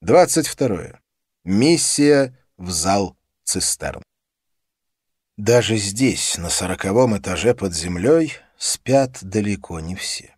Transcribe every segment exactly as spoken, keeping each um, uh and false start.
двадцать второе. Миссия в зал цистерн. Даже здесь, на сороковом этаже под землей, спят далеко не все.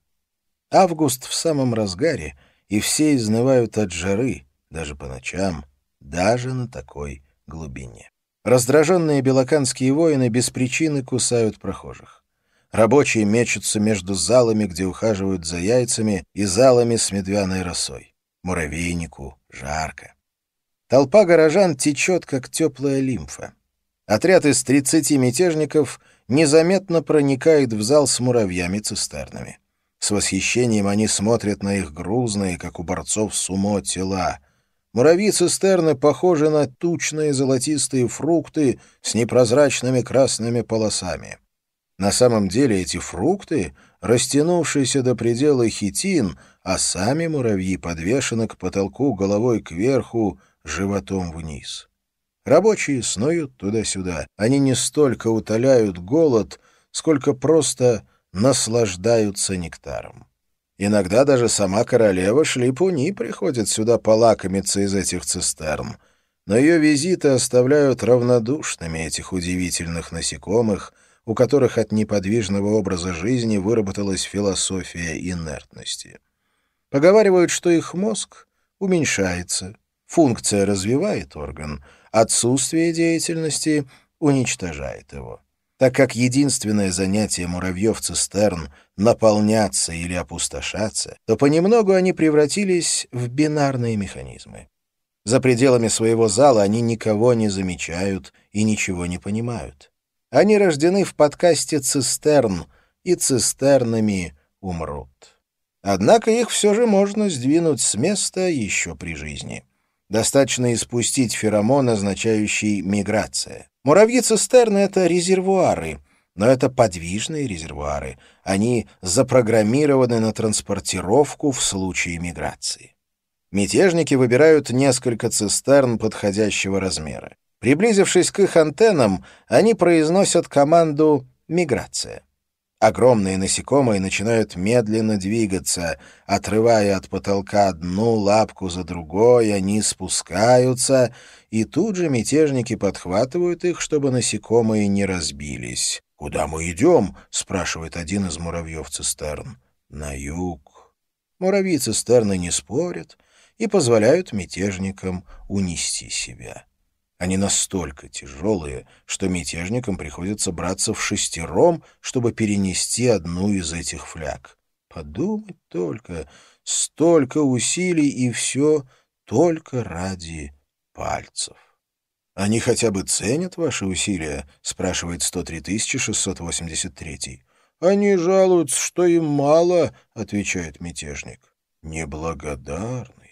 Август в самом разгаре, и все изнывают от жары, даже по ночам, даже на такой глубине. Раздраженные белоканские воины без причины кусают прохожих. Рабочие мечутся между залами, где ухаживают за яйцами, и залами с медвяной росой. Муравейнику жарко. Толпа горожан течет, как теплая лимфа. Отряд из тридцати мятежников незаметно проникает в зал с муравьями-цистернами. С восхищением они смотрят на их грузные, как у борцов сумо, тела. Муравьи-цистерны похожи на тучные золотистые фрукты с непрозрачными красными полосами. На самом деле эти фрукты — растянувшийся до предела хитин, а сами муравьи подвешены к потолку головой кверху, животом вниз. Рабочие снуют туда-сюда. Они не столько утоляют голод, сколько просто наслаждаются нектаром. Иногда даже сама королева Шлипуни приходит сюда полакомиться из этих цистерн, но ее визиты оставляют равнодушными этих удивительных насекомых, у которых от неподвижного образа жизни выработалась философия инертности. Поговаривают, что их мозг уменьшается, функция развивает орган, отсутствие деятельности уничтожает его. Так как единственное занятие муравьев-цистерн — наполняться или опустошаться, то понемногу они превратились в бинарные механизмы. За пределами своего зала они никого не замечают и ничего не понимают. Они рождены в подкасте цистерн, и цистернами умрут. Однако их все же можно сдвинуть с места еще при жизни. Достаточно испустить феромон, означающий «миграция». Муравьи-цистерны — это резервуары, но это подвижные резервуары. Они запрограммированы на транспортировку в случае миграции. Мятежники выбирают несколько цистерн подходящего размера. Приблизившись к их антеннам, они произносят команду «миграция». Огромные насекомые начинают медленно двигаться. Отрывая от потолка одну лапку за другой, они спускаются, и тут же мятежники подхватывают их, чтобы насекомые не разбились. «Куда мы идем?» — спрашивает один из муравьев-цистерн. «На юг». Муравьи-цистерны не спорят и позволяют мятежникам унести себя. Они настолько тяжелые, что мятежникам приходится браться в шестером, чтобы перенести одну из этих фляг. Подумать только, столько усилий, и все только ради пальцев. «Они хотя бы ценят ваши усилия?» — спрашивает сто три тысячи шестьсот восемьдесят третий. «Они жалуются, что им мало», — отвечает мятежник. «Неблагодарный».